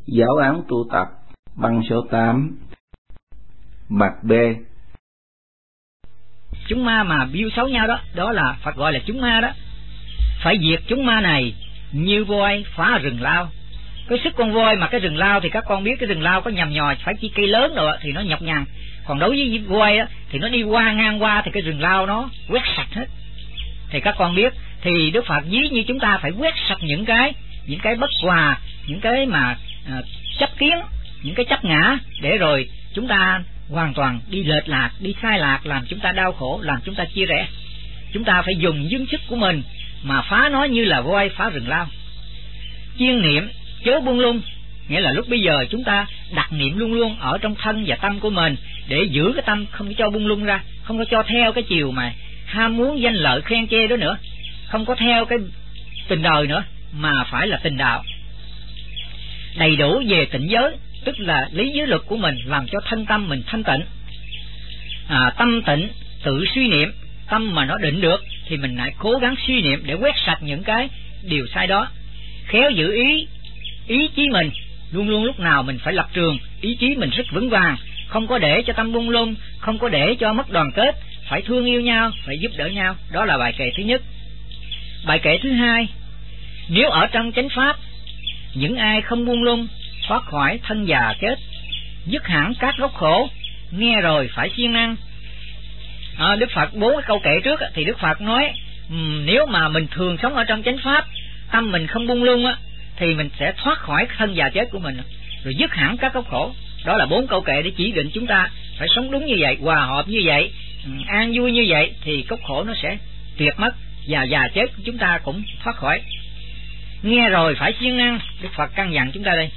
Giáo án tu tập băng số 8. Mặt B. Chúng ma mà biêu xấu nhau đó, đó là Phật gọi là chúng ma đó. Phải diệt chúng ma này như voi phá rừng lao. Cái sức con voi mà cái rừng lao thì các con biết, cái rừng lao có nhằm nhò phải chỉ cây lớn rồi thì nó nhọc nhằn. Còn đối với voi á, thì nó đi qua ngang qua thì cái rừng lao nó quét sạch hết. Thì các con biết, thì Đức Phật ví như chúng ta phải quét sạch những cái bất hòa, những cái mà chấp kiến, những cái chấp ngã, để rồi chúng ta hoàn toàn đi lệch lạc, đi sai lạc, làm chúng ta đau khổ, làm chúng ta chia rẽ. Chúng ta phải dùng dương sức của mình mà phá nó như là voi phá rừng lao. Chuyên niệm chớ buông lung, nghĩa là lúc bây giờ chúng ta đặt niệm luôn luôn ở trong thân và tâm của mình, để giữ cái tâm không cho buông lung ra, không có cho theo cái chiều mà ham muốn danh lợi khen chê đó nữa, không có theo cái tình đời nữa, mà phải là tình đạo. Đầy đủ về tịnh giới, tức là lý giới luật của mình, làm cho thân tâm mình thanh tịnh. Tâm tịnh tự suy niệm, tâm mà nó định được thì mình lại cố gắng suy niệm để quét sạch những cái điều sai đó. Khéo giữ ý chí mình, luôn luôn lúc nào mình phải lập trường, ý chí mình rất vững vàng, không có để cho tâm buông lung, không có để cho mất đoàn kết, phải thương yêu nhau, phải giúp đỡ nhau. Đó là bài kệ thứ nhất. Bài kệ thứ hai: nếu ở trong chánh pháp, những ai không buông lung, thoát khỏi thân già chết, dứt hẳn các gốc khổ, nghe rồi phải siêng năng. Đức Phật 4 cái câu kệ trước thì Đức Phật nói nếu mà mình thường sống ở trong chánh pháp, tâm mình không buông lung thì mình sẽ thoát khỏi thân già chết của mình, rồi dứt hẳn các gốc khổ. Đó là 4 câu kệ để chỉ định chúng ta phải sống đúng như vậy, hòa hợp như vậy, an vui như vậy, thì gốc khổ nó sẽ tuyệt mất, và già chết của chúng ta cũng thoát khỏi. Nghe rồi phải siêng năng, Đức Phật căn dặn chúng ta đây: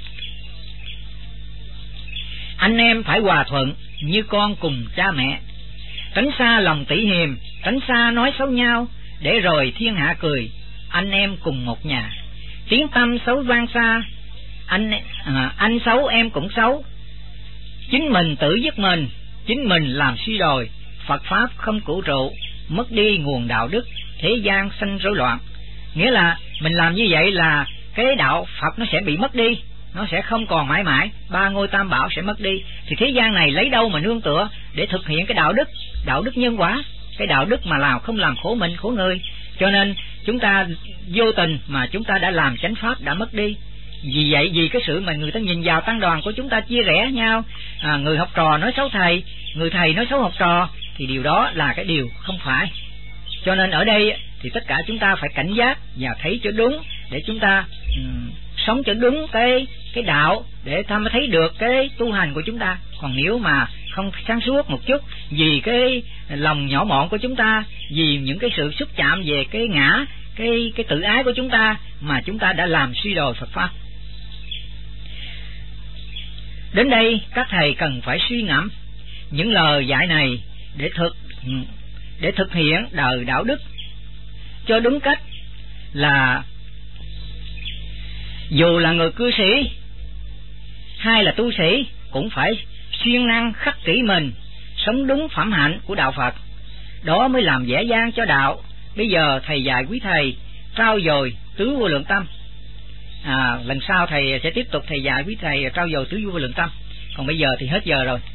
anh em phải hòa thuận như con cùng cha mẹ, tránh xa lòng tỉ hiềm, tránh xa nói xấu nhau, để rồi thiên hạ cười, anh em cùng một nhà. Tiếng tâm xấu vang xa, anh xấu em cũng xấu, chính mình tự giết mình, chính mình làm suy đồi. Phật pháp không cụ trụ, mất đi nguồn đạo đức, thế gian sanh rối loạn. Nghĩa là mình làm như vậy là cái đạo Phật nó sẽ bị mất đi, nó sẽ không còn mãi mãi, ba ngôi tam bảo sẽ mất đi. Thì thế gian này lấy đâu mà nương tựa để thực hiện cái đạo đức nhân quả, cái đạo đức mà làm không làm khổ mình khổ người. Cho nên chúng ta vô tình mà chúng ta đã làm chánh pháp đã mất đi. Vì vậy, vì cái sự mà người ta nhìn vào tăng đoàn của chúng ta chia rẽ nhau, người học trò nói xấu thầy, người thầy nói xấu học trò, thì điều đó là cái điều không phải. Cho nên ở đây thì tất cả chúng ta phải cảnh giác và thấy cho đúng, để chúng ta sống cho đúng cái đạo, để ta mới thấy được cái tu hành của chúng ta. Còn nếu mà không sáng suốt một chút, vì cái lòng nhỏ mọn của chúng ta, vì những cái sự xúc chạm về cái ngã, cái tự ái của chúng ta, mà chúng ta đã làm suy đồi Phật pháp. Đến đây các thầy cần phải suy ngẫm những lời dạy này để thực hiện đời đạo đức cho đúng cách, là dù là người cư sĩ hay là tu sĩ cũng phải siêng năng khắc kỷ mình, sống đúng phẩm hạnh của đạo Phật. Đó mới làm dễ dàng cho đạo. Bây giờ thầy dạy quý thầy trau dồi tứ vô lượng tâm. Lần sau thầy sẽ tiếp tục thầy dạy quý thầy trau dồi tứ vô lượng tâm. Còn bây giờ thì hết giờ rồi.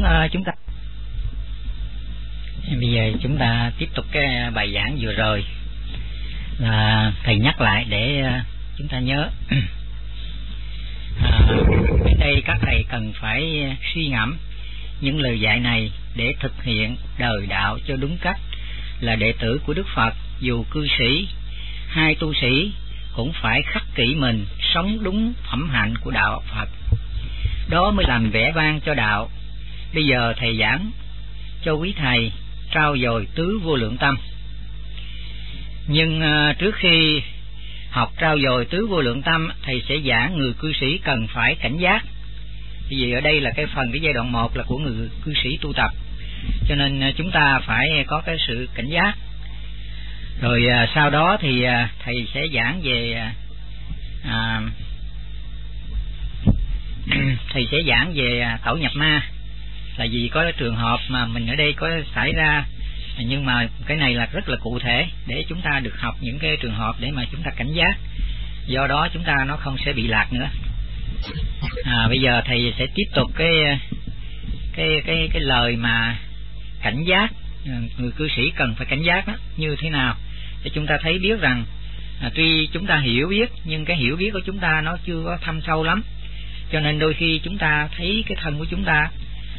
Bây giờ chúng ta tiếp tục cái bài giảng vừa rồi, là thầy nhắc lại để chúng ta nhớ. Ở đây các thầy cần phải suy ngẫm những lời dạy này để thực hiện đời đạo cho đúng cách. Là đệ tử của Đức Phật, dù cư sĩ hay tu sĩ cũng phải khắc kỷ mình, sống đúng phẩm hạnh của đạo Phật. Đó mới làm vẻ vang cho đạo. Bây giờ thầy giảng cho quý thầy trau dồi tứ vô lượng tâm. Nhưng trước khi học trau dồi tứ vô lượng tâm, thầy sẽ giảng người cư sĩ cần phải cảnh giác. Vì ở đây là cái giai đoạn 1 là của người cư sĩ tu tập, cho nên chúng ta phải có cái sự cảnh giác. Rồi sau đó thì thầy sẽ giảng về thầy sẽ giảng về tẩu nhập ma. Là vì có cái trường hợp mà mình ở đây có xảy ra, nhưng mà cái này là rất là cụ thể để chúng ta được học những cái trường hợp để mà chúng ta cảnh giác. Do đó chúng ta nó không sẽ bị lạc nữa. Bây giờ thầy sẽ tiếp tục cái lời mà cảnh giác, người cư sĩ cần phải cảnh giác đó, như thế nào để chúng ta thấy biết rằng tuy chúng ta hiểu biết nhưng cái hiểu biết của chúng ta nó chưa có thâm sâu lắm, cho nên đôi khi chúng ta thấy cái thân của chúng ta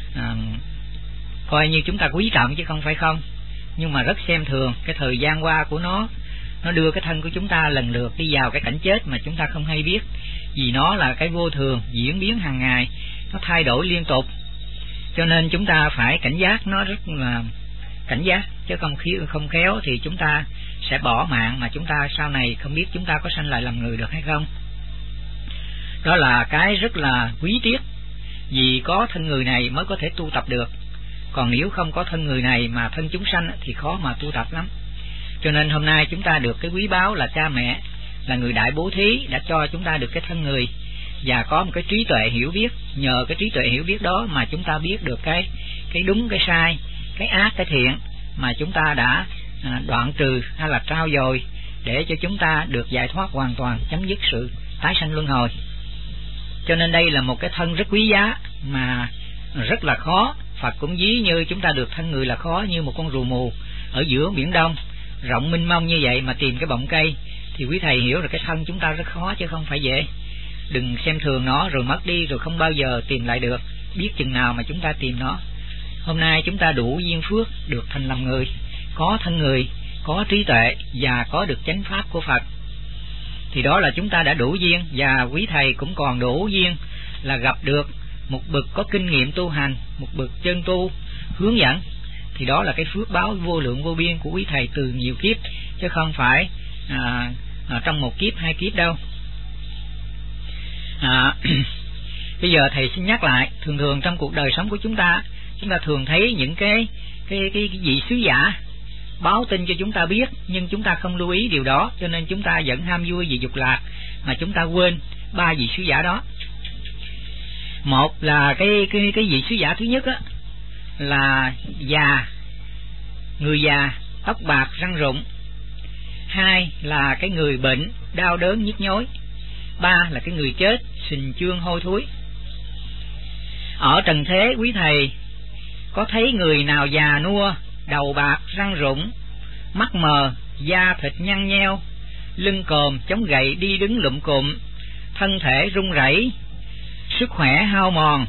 coi như chúng ta quý trọng chứ không phải không, nhưng mà rất xem thường cái thời gian qua của nó đưa cái thân của chúng ta lần lượt đi vào cái cảnh chết mà chúng ta không hay biết, vì nó là cái vô thường diễn biến hàng ngày, nó thay đổi liên tục, cho nên chúng ta phải cảnh giác, nó rất là cảnh giác, chứ không khéo thì chúng ta sẽ bỏ mạng mà chúng ta sau này không biết chúng ta có sanh lại làm người được hay không. Đó là cái rất là quý tiếc, vì có thân người này mới có thể tu tập được, còn nếu không có thân người này mà thân chúng sanh thì khó mà tu tập lắm. Cho nên hôm nay chúng ta được cái quý báu là cha mẹ, là người đại bố thí đã cho chúng ta được cái thân người và có một cái trí tuệ hiểu biết. Nhờ cái trí tuệ hiểu biết đó mà chúng ta biết được cái đúng cái sai, cái ác cái thiện mà chúng ta đã đoạn trừ hay là trao dồi để cho chúng ta được giải thoát hoàn toàn, chấm dứt sự tái sanh luân hồi. Cho nên đây là một cái thân rất quý giá mà rất là khó. Phật cũng ví như chúng ta được thân người là khó như một con rùa mù ở giữa biển Đông rộng mênh mông như vậy mà tìm cái bọng cây, thì quý thầy hiểu là cái thân chúng ta rất khó chứ không phải dễ. Đừng xem thường nó rồi mất đi rồi không bao giờ tìm lại được, biết chừng nào mà chúng ta tìm nó. Hôm nay chúng ta đủ duyên phước được thành làm người, có thân người, có trí tuệ và có được chánh pháp của Phật, thì đó là chúng ta đã đủ duyên. Và quý thầy cũng còn đủ duyên là gặp được một bậc có kinh nghiệm tu hành, một bậc chân tu hướng dẫn, thì đó là cái phước báo vô lượng vô biên của quý thầy từ nhiều kiếp, chứ không phải trong một kiếp hai kiếp đâu. Bây giờ thầy xin nhắc lại, thường trong cuộc đời sống của chúng ta thường thấy những cái vị sứ giả báo tin cho chúng ta biết, nhưng chúng ta không lưu ý điều đó, cho nên chúng ta vẫn ham vui vì dục lạc mà chúng ta quên ba vị sứ giả đó. Một là cái vị sứ giả thứ nhất á, là già, người già tóc bạc răng rụng. Hai là cái người bệnh đau đớn nhức nhối. Ba là cái người chết sình chương hôi thối. Ở trần thế quý thầy có thấy người nào già nua, đầu bạc răng rụng, mắt mờ, da thịt nhăn nheo, lưng còm chống gậy đi đứng lụm cụm, thân thể run rẩy, sức khỏe hao mòn.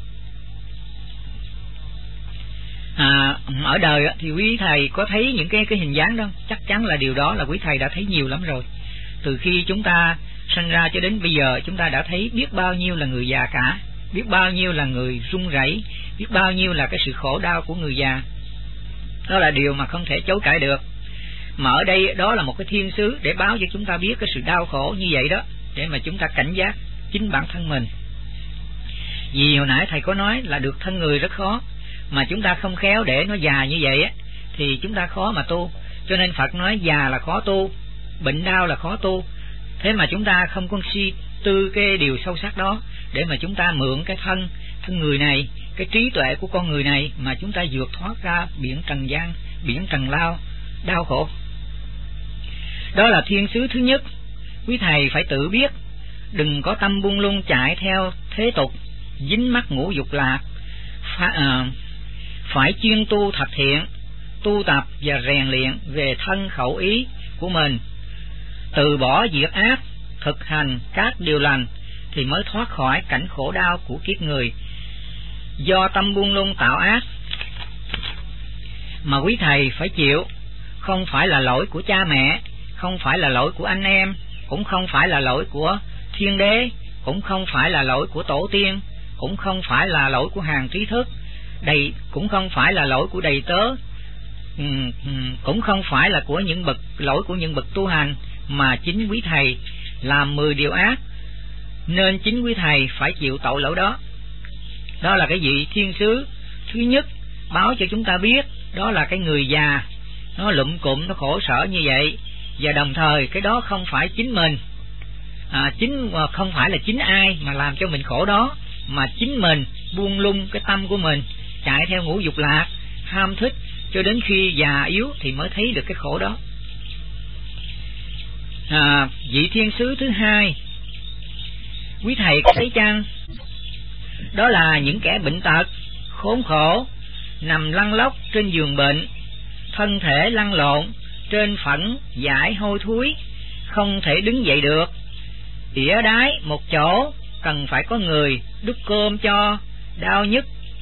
Ở đời thì quý thầy có thấy những cái hình dáng đó, chắc chắn là điều đó là quý thầy đã thấy nhiều lắm rồi. Từ khi chúng ta sinh ra cho đến bây giờ, chúng ta đã thấy biết bao nhiêu là người già cả, biết bao nhiêu là người run rẩy, biết bao nhiêu là cái sự khổ đau của người già. Đó là điều mà không thể chối cãi được. Mà ở đây đó là một cái thiên sứ để báo cho chúng ta biết cái sự đau khổ như vậy đó, để mà chúng ta cảnh giác chính bản thân mình. Vì hồi nãy thầy có nói là được thân người rất khó, mà chúng ta không khéo để nó già như vậy á, thì chúng ta khó mà tu. Cho nên Phật nói già là khó tu, bệnh đau là khó tu. Thế mà chúng ta không có suy tư cái điều sâu sắc đó, để mà chúng ta mượn cái thân người này, cái trí tuệ của con người này mà chúng ta vượt thoát ra biển trần gian, biển trần lao, đau khổ. Đó là thiên sứ thứ nhất. Quý thầy phải tự biết, đừng có tâm buông lung chạy theo thế tục, dính mắc ngũ dục lạc. Phải chuyên tu thật thiện, tu tập và rèn luyện về thân khẩu ý của mình, từ bỏ việc ác, thực hành các điều lành, thì mới thoát khỏi cảnh khổ đau của kiếp người do tâm buông lung tạo ác. Mà quý thầy phải chịu, không phải là lỗi của cha mẹ, không phải là lỗi của anh em, cũng không phải là lỗi của thiên đế, cũng không phải là lỗi của tổ tiên, cũng không phải là lỗi của hàng trí thức, cũng không phải là lỗi của đầy tớ, cũng không phải là của lỗi của những bậc tu hành, mà chính quý thầy làm 10 điều ác, nên chính quý thầy phải chịu tội lỗi đó. Đó là cái vị thiên sứ thứ nhất báo cho chúng ta biết, đó là cái người già nó lụm cụm, nó khổ sở như vậy, và đồng thời cái đó không phải chính mình, không phải là chính ai mà làm cho mình khổ đó, mà chính mình buông lung cái tâm của mình, chạy theo ngũ dục lạc, ham thích, cho đến khi già yếu thì mới thấy được cái khổ đó. Vị thiên sứ thứ hai Quý thầy có thấy chăng? Đó là những kẻ bệnh tật, khốn khổ, nằm lăn lóc trên giường bệnh, thân thể lăn lộn trên phẫn dãi hôi thối, không thể đứng dậy được, ỉa đái một chỗ, cần phải có người đút cơm cho, đau nhức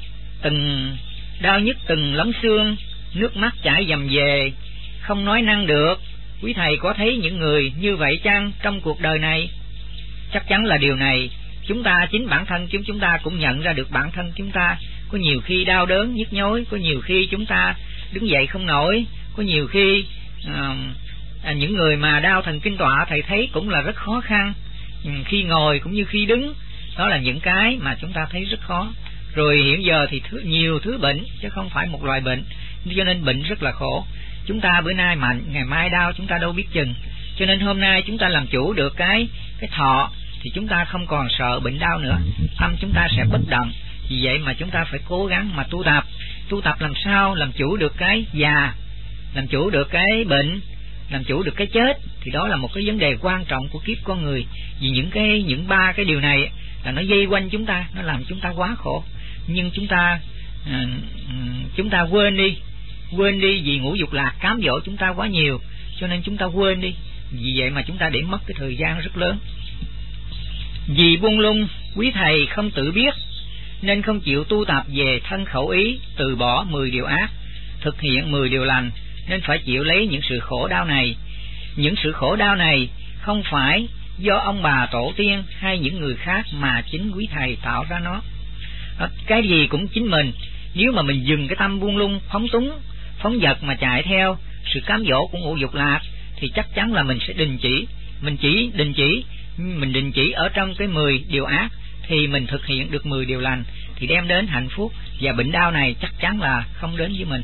từng lóng xương, nước mắt chảy dầm về, không nói năng được. Quý thầy có thấy những người như vậy chăng trong cuộc đời này? Chắc chắn là điều này chúng ta, chính bản thân chúng ta cũng nhận ra được bản thân chúng ta. Có nhiều khi đau đớn nhức nhối, có nhiều khi chúng ta đứng dậy không nổi, có nhiều khi những người mà đau thần kinh tọa thầy thấy cũng là rất khó khăn, khi ngồi cũng như khi đứng. Đó là những cái mà chúng ta thấy rất khó. Rồi hiện giờ thì nhiều thứ bệnh chứ không phải một loại bệnh, cho nên bệnh rất là khổ. Chúng ta bữa nay mạnh, ngày mai đau, chúng ta đâu biết chừng. Cho nên hôm nay chúng ta làm chủ được cái thọ thì chúng ta không còn sợ bệnh đau nữa, tâm chúng ta sẽ bất động. Vì vậy mà chúng ta phải cố gắng mà tu tập làm sao làm chủ được cái già, làm chủ được cái bệnh, làm chủ được cái chết. Thì đó là một cái vấn đề quan trọng của kiếp con người. Vì những ba cái điều này là nó dây quanh chúng ta, nó làm chúng ta quá khổ. Nhưng chúng ta quên đi vì ngũ dục lạc cám dỗ chúng ta quá nhiều, cho nên chúng ta quên đi. Vì vậy mà chúng ta để mất cái thời gian rất lớn. Vì buông lung, quý thầy không tự biết nên không chịu tu tập về thân khẩu ý, từ bỏ 10 điều ác, thực hiện 10 điều lành, nên phải chịu lấy những sự khổ đau này. Những sự khổ đau này không phải do ông bà tổ tiên hay những người khác, mà chính quý thầy tạo ra nó. Cái gì cũng chính mình. Nếu mà mình dừng cái tâm buông lung, phóng túng, phóng dật mà chạy theo sự cám dỗ của ngũ dục lạc thì chắc chắn là mình sẽ đình chỉ. Mình đình chỉ ở trong cái 10 điều ác thì mình thực hiện được 10 điều lành thì đem đến hạnh phúc, và bệnh đau này chắc chắn là không đến với mình.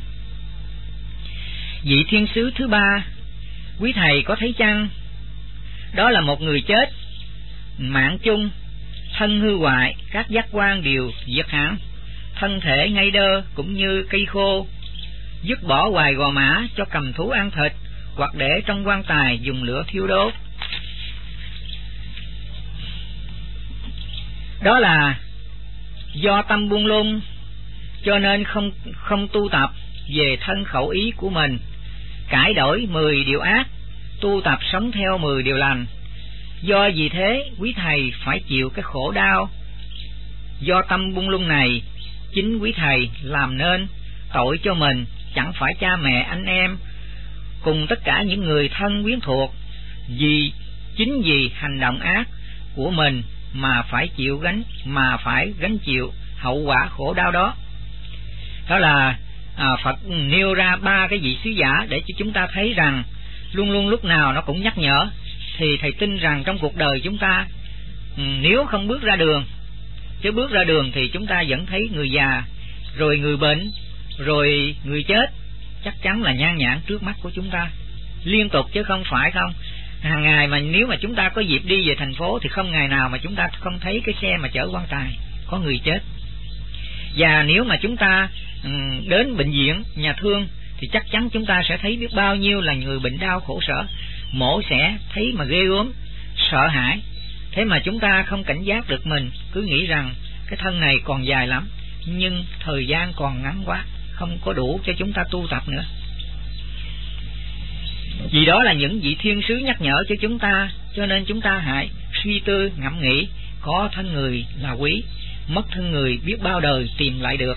Vị thiên sứ thứ ba, quý thầy có thấy chăng? Đó là một người chết, mạng chung, thân hư hoại, các giác quan đều diệt hẳn, thân thể ngây đơ cũng như cây khô, dứt bỏ hoài gò mã cho cầm thú ăn thịt, hoặc để trong quan tài dùng lửa thiêu đốt. Đó là do tâm buông lung, cho nên không tu tập về thân khẩu ý của mình, cải đổi 10 điều ác, tu tập sống theo 10 điều lành. Do vì thế quý thầy phải chịu cái khổ đau. Do tâm buông lung này, chính quý thầy làm nên tội cho mình, chẳng phải cha mẹ anh em cùng tất cả những người thân quyến thuộc. Chính vì hành động ác của mình mà phải gánh chịu hậu quả khổ đau đó. Đó là Phật nêu ra 3 cái vị sứ giả để cho chúng ta thấy rằng luôn luôn lúc nào nó cũng nhắc nhở. Thì thầy tin rằng trong cuộc đời chúng ta, nếu không bước ra đường, chứ bước ra đường thì chúng ta vẫn thấy người già, rồi người bệnh, rồi người chết, chắc chắn là nhan nhản trước mắt của chúng ta liên tục, chứ không phải không. Hàng ngày mà nếu mà chúng ta có dịp đi về thành phố thì không ngày nào mà chúng ta không thấy cái xe mà chở quan tài có người chết. Và nếu mà chúng ta đến bệnh viện, nhà thương thì chắc chắn chúng ta sẽ thấy biết bao nhiêu là người bệnh đau khổ sở, mổ xẻ thấy mà ghê gớm, sợ hãi. Thế mà chúng ta không cảnh giác được mình, cứ nghĩ rằng cái thân này còn dài lắm, nhưng thời gian còn ngắn quá, không có đủ cho chúng ta tu tập nữa. Vì đó là những vị thiên sứ nhắc nhở cho chúng ta, cho nên chúng ta hãy suy tư ngẫm nghĩ, có thân người là quý, mất thân người biết bao đời tìm lại được.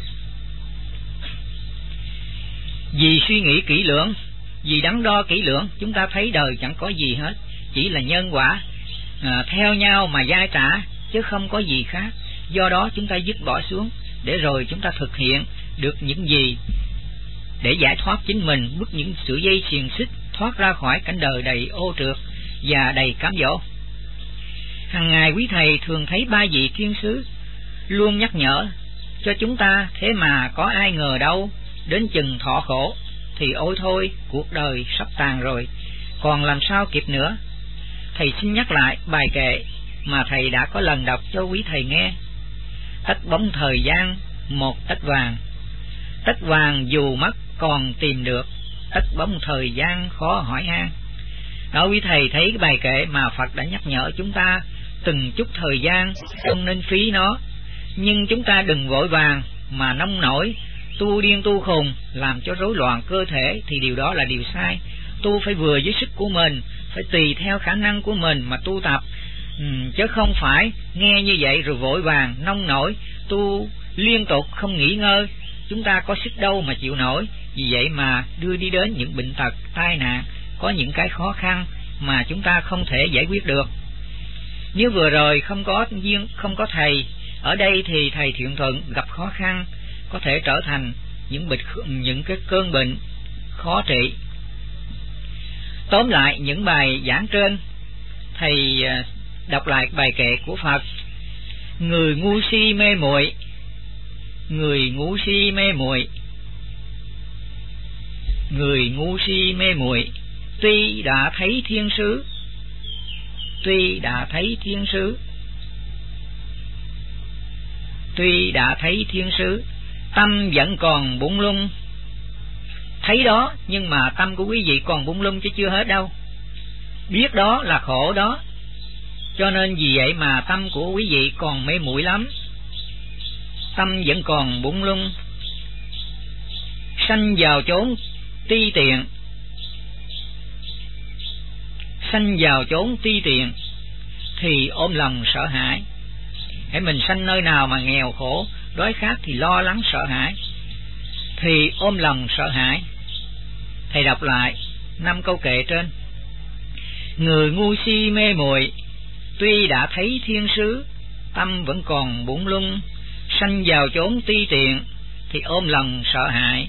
Vì suy nghĩ kỹ lưỡng, vì đắn đo kỹ lưỡng, chúng ta thấy đời chẳng có gì hết, chỉ là nhân quả theo nhau mà giai trả, chứ không có gì khác. Do đó chúng ta dứt bỏ xuống, để rồi chúng ta thực hiện được những gì để giải thoát chính mình, bứt những sợi dây xiềng xích, thoát ra khỏi cảnh đời đầy ô trượt và đầy cám dỗ. Hằng ngày quý thầy thường thấy 3 vị thiên sứ luôn nhắc nhở cho chúng ta, thế mà có ai ngờ đâu đến chừng thọ khổ thì ôi thôi, cuộc đời sắp tàn rồi, còn làm sao kịp nữa. Thầy xin nhắc lại bài kệ mà thầy đã có lần đọc cho quý thầy nghe: tất bóng thời gian một tấc vàng, tấc vàng dù mất còn tìm được, tất bóng thời gian khó hỏi han. Đó, quý thầy thấy cái bài kệ mà Phật đã nhắc nhở chúng ta từng chút thời gian, không nên phí nó. Nhưng chúng ta đừng vội vàng mà nông nổi, tu điên tu khùng, làm cho rối loạn cơ thể, thì điều đó là điều sai. Tu phải vừa với sức của mình, phải tùy theo khả năng của mình mà tu tập, chứ không phải nghe như vậy rồi vội vàng nông nổi, tu liên tục không nghỉ ngơi. Chúng ta có sức đâu mà chịu nổi. Vì vậy mà đưa đi đến những bệnh tật, tai nạn, có những cái khó khăn mà chúng ta không thể giải quyết được. Nếu vừa rồi không có thầy ở đây thì thầy Thiện Thuận gặp khó khăn, có thể trở thành những cái cơn bệnh khó trị. Tóm lại những bài giảng trên, thầy đọc lại bài kệ của Phật: người ngu si mê muội, người ngu si mê muội, người ngu si mê muội, tuy đã thấy thiên sứ, tuy đã thấy thiên sứ, tuy đã thấy thiên sứ, tâm vẫn còn bủn lung. Thấy đó, nhưng mà tâm của quý vị còn bủn lung chứ chưa hết đâu. Biết đó là khổ đó, cho nên vì vậy mà tâm của quý vị còn mê muội lắm. Tâm vẫn còn bủn lung, sanh vào chốn ti tiện, sanh vào chốn ti tiện thì ôm lòng sợ hãi. Hãy mình sanh nơi nào mà nghèo khổ, đói khát thì lo lắng sợ hãi, thì ôm lòng sợ hãi. Thầy đọc lại 5 câu kệ trên: người ngu si mê muội, tuy đã thấy thiên sứ, tâm vẫn còn bủn lung, sanh vào chốn ti tiện thì ôm lòng sợ hãi.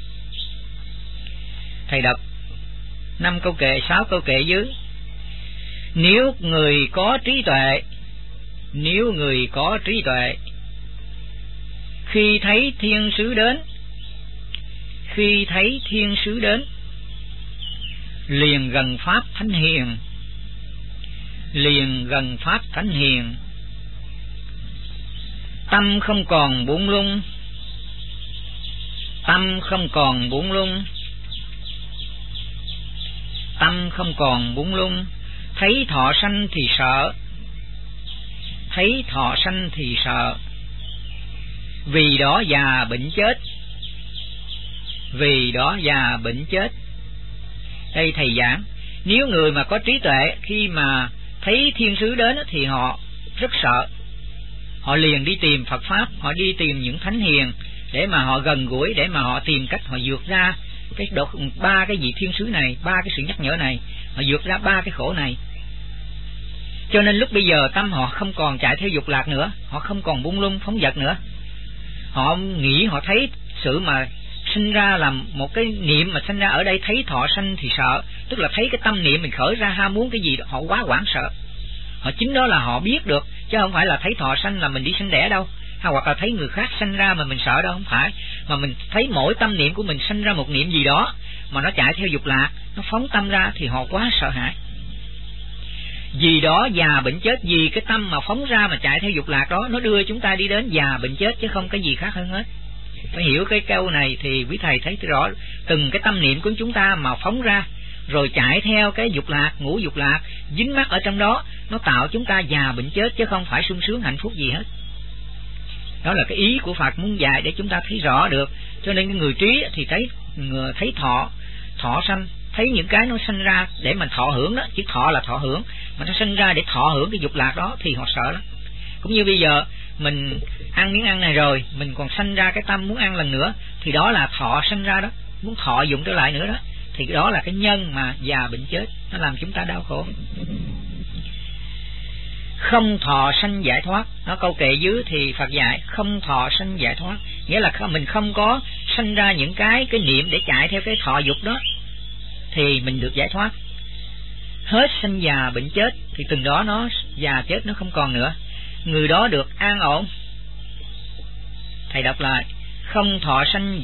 Thầy đọc 5 câu kệ, 6 câu kệ dưới: nếu người có trí tuệ, nếu người có trí tuệ, khi thấy thiên sứ đến, khi thấy thiên sứ đến, liền gần pháp thánh hiền, liền gần pháp thánh hiền, tâm không còn bủn lung, tâm không còn bủn lung, tâm không còn bủn lung. Thấy thọ sanh thì sợ, thấy thọ sanh thì sợ, vì đó già bệnh chết, vì đó già bệnh chết. Đây thầy giảng, nếu người mà có trí tuệ, khi mà thấy thiên sứ đến thì họ rất sợ, họ liền đi tìm Phật Pháp, họ đi tìm những thánh hiền để mà họ gần gũi, để mà họ tìm cách họ vượt ra cái ba cái vị thiên sứ này, ba cái sự nhắc nhở này, họ vượt ra ba cái khổ này. Cho nên lúc bây giờ tâm họ không còn chạy theo dục lạc nữa, họ không còn buông lung phóng dật nữa. Họ nghĩ, họ thấy sự mà sinh ra làm một cái niệm mà sinh ra ở đây, thấy thọ sanh thì sợ, tức là thấy cái tâm niệm mình khởi ra ham muốn cái gì đó, họ quá hoảng sợ. Họ chính đó là họ biết được, chứ không phải là thấy thọ sanh là mình đi sinh đẻ đâu, hay hoặc là thấy người khác sanh ra mà mình sợ đâu, không phải. Mà mình thấy mỗi tâm niệm của mình sanh ra một niệm gì đó mà nó chạy theo dục lạc, nó phóng tâm ra thì họ quá sợ hãi. Vì đó già bệnh chết, vì cái tâm mà phóng ra mà chạy theo dục lạc đó, nó đưa chúng ta đi đến già bệnh chết chứ không cái gì khác hơn hết. Phải hiểu cái câu này thì quý thầy thấy rõ, từng cái tâm niệm của chúng ta mà phóng ra rồi chạy theo cái dục lạc, ngũ dục lạc, dính mắc ở trong đó, nó tạo chúng ta già bệnh chết chứ không phải sung sướng hạnh phúc gì hết. Đó là cái ý của Phật muốn dạy để chúng ta thấy rõ được. Cho nên cái người trí thì thấy thọ sanh, thấy những cái nó sanh ra để mình thọ hưởng đó, chứ thọ là thọ hưởng, mà nó sanh ra để thọ hưởng cái dục lạc đó thì họ sợ lắm. Cũng như bây giờ mình ăn miếng ăn này rồi, mình còn sanh ra cái tâm muốn ăn lần nữa, thì đó là thọ sanh ra đó, muốn thọ dụng trở lại nữa đó, thì đó là cái nhân mà già bệnh chết, nó làm chúng ta đau khổ. Không thọ sanh giải thoát, nó câu kệ dưới thì Phật dạy không thọ sanh giải thoát, nghĩa là mình không có sanh ra những cái niệm để chạy theo cái thọ dục đó thì mình được giải thoát. Hết sanh già bệnh chết thì từng đó nó già chết nó không còn nữa, người đó được an ổn. Thầy đọc lại: không thọ sanh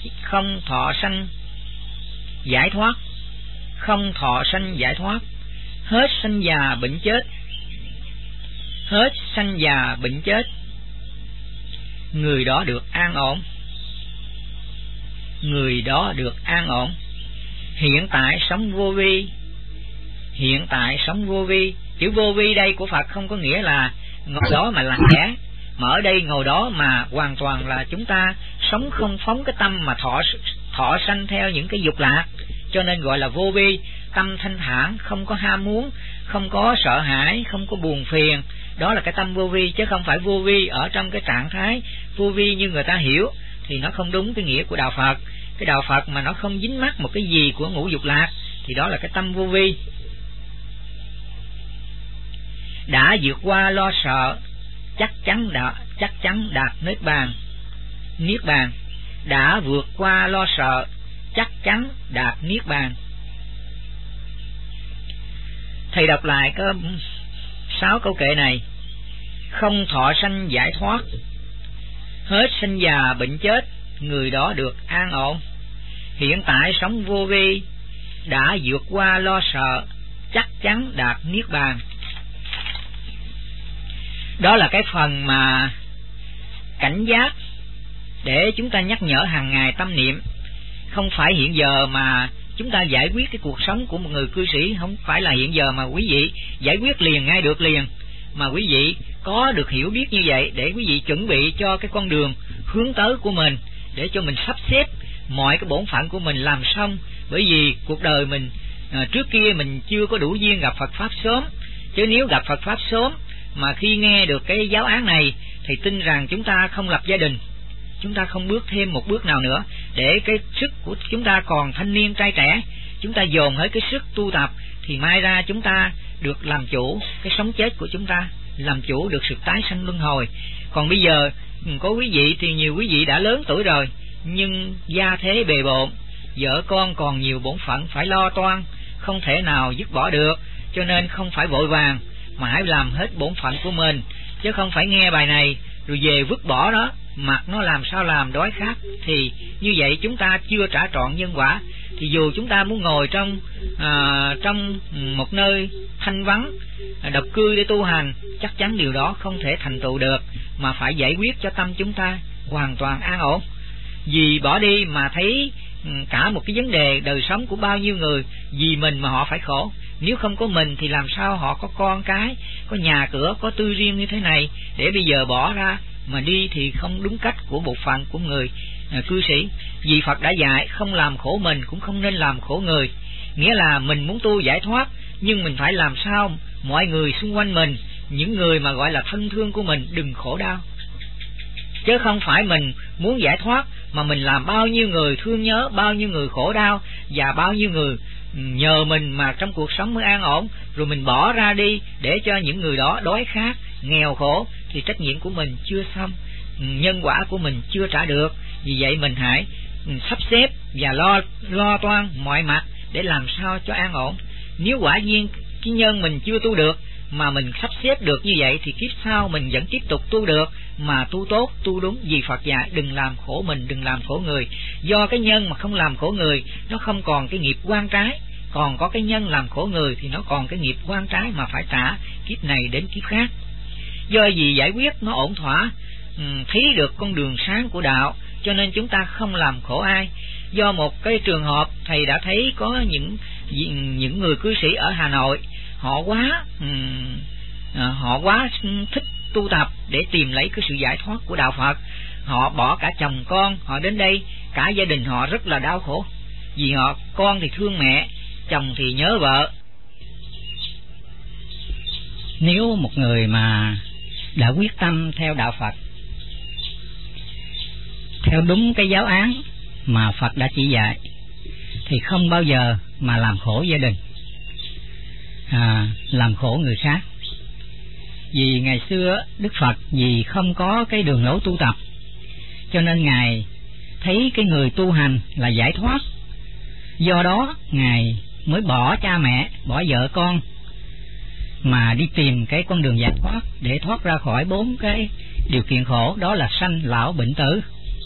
giải thoát, không thọ sanh giải thoát, hết sanh già bệnh chết, hết sanh già bệnh chết, người đó được an ổn, người đó được an ổn. Hiện tại sống vô vi, hiện tại sống vô vi, Chữ vô vi đây của Phật không có nghĩa là ngồi đó mà lặng lẽ, mà ở đây ngồi đó mà hoàn toàn là chúng ta sống không phóng cái tâm mà thọ sanh theo những cái dục lạc, cho nên gọi là vô vi. Tâm thanh thản, không có ham muốn, không có sợ hãi, không có buồn phiền, đó là cái tâm vô vi, chứ không phải vô vi ở trong cái trạng thái vô vi như người ta hiểu, thì nó không đúng cái nghĩa của đạo Phật. Cái đạo Phật mà nó không dính mắc một cái gì của ngũ dục lạc thì đó là cái tâm vô vi. Đã vượt qua lo sợ, chắc chắn đạt niết bàn. Đã vượt qua lo sợ, chắc chắn đạt niết bàn. Thầy đọc lại có 6 câu kệ này. Không thọ sanh giải thoát, hết sinh già bệnh chết, người đó được an ổn. Hiện tại sống vô vi, đã vượt qua lo sợ, chắc chắn đạt niết bàn. Đó là cái phần mà cảnh giác để chúng ta nhắc nhở hàng ngày tâm niệm. Không phải hiện giờ mà chúng ta giải quyết cái cuộc sống của một người cư sĩ, không phải là hiện giờ mà quý vị giải quyết liền ngay được liền, mà quý vị có được hiểu biết như vậy để quý vị chuẩn bị cho cái con đường hướng tới của mình, để cho mình sắp xếp mọi cái bổn phận của mình làm xong. Bởi vì cuộc đời mình trước kia mình chưa có đủ duyên gặp Phật Pháp sớm, chứ nếu gặp Phật Pháp sớm mà khi nghe được cái giáo án này thì tin rằng chúng ta không lập gia đình, chúng ta không bước thêm một bước nào nữa, để cái sức của chúng ta còn thanh niên trai trẻ, chúng ta dồn hết cái sức tu tập, thì mai ra chúng ta được làm chủ cái sống chết của chúng ta, làm chủ được sự tái sanh luân hồi. Còn bây giờ có quý vị thì nhiều quý vị đã lớn tuổi rồi, nhưng gia thế bề bộn, vợ con còn nhiều bổn phận phải lo toan, không thể nào dứt bỏ được, cho nên không phải vội vàng mà hãy làm hết bổn phận của mình, chứ không phải nghe bài này rồi về vứt bỏ nó, mặc nó làm sao làm đói khát, thì như vậy chúng ta chưa trả trọn nhân quả. Thì dù chúng ta muốn ngồi trong một nơi thanh vắng độc cư để tu hành, chắc chắn điều đó không thể thành tựu được, mà phải giải quyết cho tâm chúng ta hoàn toàn an ổn. Vì bỏ đi mà thấy cả một cái vấn đề đời sống của bao nhiêu người, vì mình mà họ phải khổ. Nếu không có mình thì làm sao họ có con cái, có nhà cửa, có tư riêng như thế này, để bây giờ bỏ ra mà đi thì không đúng cách của bộ phận của người cư sĩ. Vì Phật đã dạy không làm khổ mình cũng không nên làm khổ người. Nghĩa là mình muốn tu giải thoát, nhưng mình phải làm sao mọi người xung quanh mình, những người mà gọi là thân thương của mình, đừng khổ đau. Chứ không phải mình muốn giải thoát mà mình làm bao nhiêu người thương nhớ, bao nhiêu người khổ đau, và bao nhiêu người nhờ mình mà trong cuộc sống mới an ổn, rồi mình bỏ ra đi để cho những người đó đói khát, nghèo khổ, thì trách nhiệm của mình chưa xong, nhân quả của mình chưa trả được. Vì vậy mình hãy sắp xếp và lo toan mọi mặt để làm sao cho an ổn. Nếu quả nhiên cái nhân mình chưa tu được mà mình sắp xếp được như vậy, thì kiếp sau mình vẫn tiếp tục tu được, mà tu tốt, tu đúng. Vì Phật dạy đừng làm khổ mình, đừng làm khổ người. Do cái nhân mà không làm khổ người, nó không còn cái nghiệp oan trái, còn có cái nhân làm khổ người thì nó còn cái nghiệp oan trái mà phải trả kiếp này đến kiếp khác. Do gì giải quyết nó ổn thỏa, thấy được con đường sáng của đạo, cho nên chúng ta không làm khổ ai. Do một cái trường hợp thầy đã thấy có những người cư sĩ ở Hà Nội, họ quá thích tu tập để tìm lấy cái sự giải thoát của đạo Phật. Họ bỏ cả chồng con, họ đến đây, cả gia đình họ rất là đau khổ. Vì con thì thương mẹ, chồng thì nhớ vợ. Nếu một người mà đã quyết tâm theo đạo Phật, theo đúng cái giáo án mà Phật đã chỉ dạy, thì không bao giờ mà làm khổ gia đình, làm khổ người khác. Vì ngày xưa Đức Phật vì không có cái đường lối tu tập, cho nên Ngài thấy cái người tu hành là giải thoát. Do đó Ngài mới bỏ cha mẹ, bỏ vợ con, mà đi tìm cái con đường giải thoát, để thoát ra khỏi 4 cái điều kiện khổ, đó là sanh, lão, bệnh, tử.